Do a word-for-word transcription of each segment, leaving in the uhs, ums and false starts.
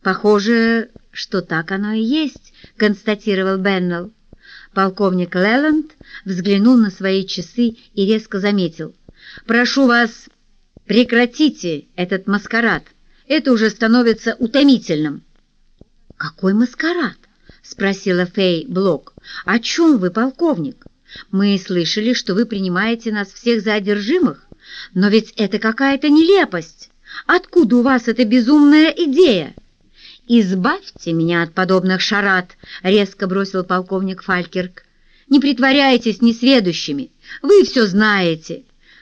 «Похоже, что так оно и есть», — констатировал Беннелл. Полковник Леланд взглянул на свои часы и резко заметил: «Прошу вас, прекратите этот маскарад. Это уже становится утомительным». «Какой маскарад?» — спросила Фэй Блок. «О чем вы, полковник? Мы слышали, что вы принимаете нас всех за одержимых, но ведь это какая-то нелепость. Откуда у вас эта безумная идея?» «Избавьте меня от подобных шарад», — резко бросил полковник Фалькерк. «Не притворяйтесь несведущими, вы все знаете.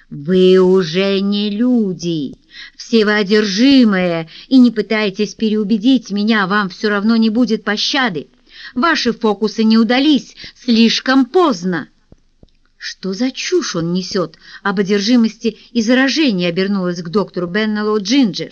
Вы уже не люди, все вы одержимые, и не пытайтесь переубедить меня, вам все равно не будет пощады. Ваши фокусы не удались, слишком поздно». «Что за чушь он несет об одержимости и заражении?» — обернулась к доктору Беннеллу Джинджер.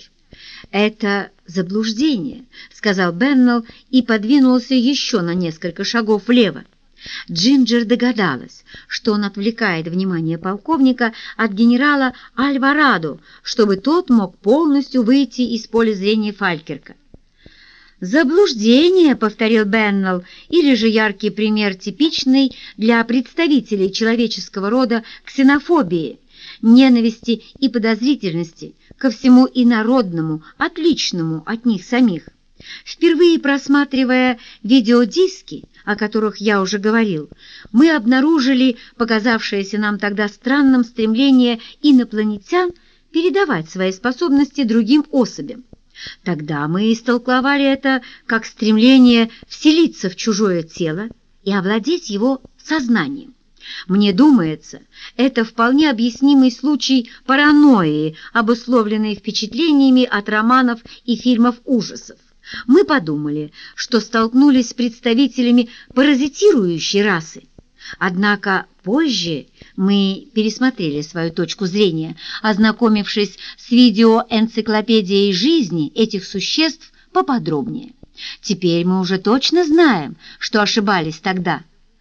«Это заблуждение», — сказал Беннелл и подвинулся еще на несколько шагов влево. Джинджер догадалась, что он отвлекает внимание полковника от генерала Альварадо, чтобы тот мог полностью выйти из поля зрения Фалькерка. «Заблуждение», — повторил Беннелл, или же яркий пример типичный для представителей человеческого рода ксенофобии, ненависти и подозрительности ко всему инородному, отличному от них самих. Впервые просматривая видеодиски, о которых я уже говорил, мы обнаружили показавшееся нам тогда странным стремление инопланетян передавать свои способности другим особям. Тогда мы истолковали это как стремление вселиться в чужое тело и овладеть его сознанием. Мне думается, это вполне объяснимый случай паранойи, обусловленной впечатлениями от романов и фильмов ужасов. Мы подумали, что столкнулись с представителями паразитирующей расы. Однако позже мы пересмотрели свою точку зрения, ознакомившись с видеоэнциклопедией жизни этих существ поподробнее. Теперь мы уже точно знаем, что ошибались тогда.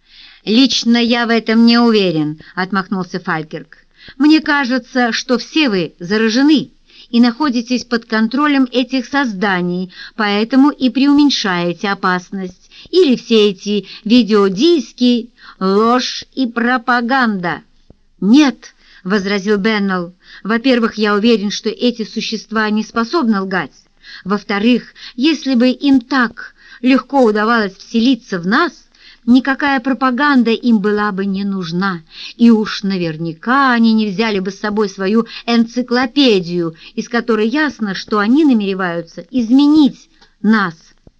«Лично я в этом не уверен», — отмахнулся Фалькерк. «Мне кажется, что все вы заражены и находитесь под контролем этих созданий, поэтому и преуменьшаете опасность. Или все эти видеодиски — ложь и пропаганда». «Нет», — возразил Беннелл, — «во-первых, я уверен, что эти существа не способны лгать. Во-вторых, если бы им так легко удавалось вселиться в нас, никакая пропаганда им была бы не нужна, и уж наверняка они не взяли бы с собой свою энциклопедию, из которой ясно, что они намереваются изменить нас».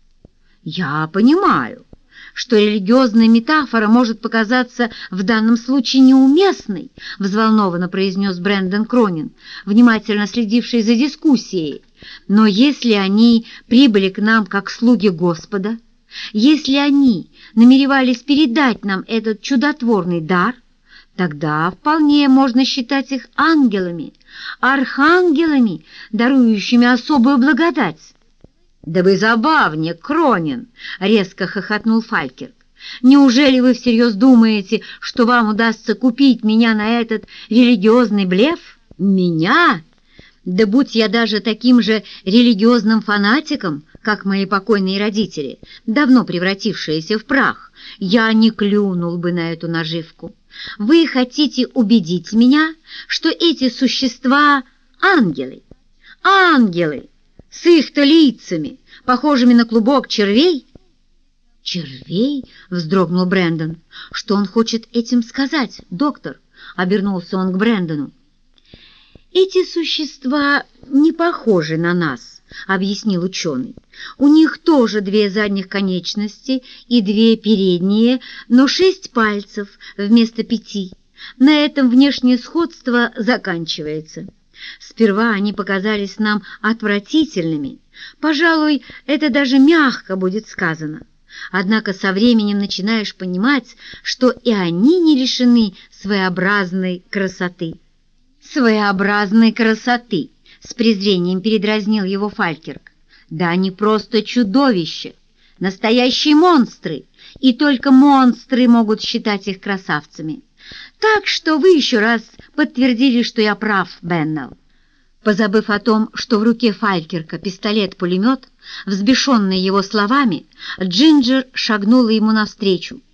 «Я понимаю, что религиозная метафора может показаться в данном случае неуместной», взволнованно произнес Брэндон Кронин, внимательно следивший за дискуссией. «Но если они прибыли к нам как слуги Господа, если они намеревались передать нам этот чудотворный дар, тогда вполне можно считать их ангелами, архангелами, дарующими особую благодать». «Да вы забавник, Кронин!» — резко хохотнул Фалькерк. «Неужели вы всерьез думаете, что вам удастся купить меня на этот религиозный блеф? Меня? Да будь я даже таким же религиозным фанатиком, как мои покойные родители, давно превратившиеся в прах, я не клюнул бы на эту наживку. Вы хотите убедить меня, что эти существа — ангелы? Ангелы! С их-то лицами, похожими на клубок червей?» «Червей?» — вздрогнул Брэндон. «Что он хочет этим сказать, доктор?» — обернулся он к Брэндону. «Эти существа не похожи на нас», — объяснил ученый. «У них тоже две задних конечности и две передние, но шесть пальцев вместо пяти. На этом внешнее сходство заканчивается. Сперва они показались нам отвратительными, пожалуй, это даже мягко будет сказано. Однако со временем начинаешь понимать, что и они не лишены своеобразной красоты». «Своеобразной красоты», — с презрением передразнил его Фалькерк. «Да они просто чудовища, настоящие монстры, и только монстры могут считать их красавцами. Так что вы еще раз подтвердили, что я прав, Беннелл». Позабыв о том, что в руке Фалькерка пистолет-пулемет, взбешенный его словами, Джинджер шагнула ему навстречу.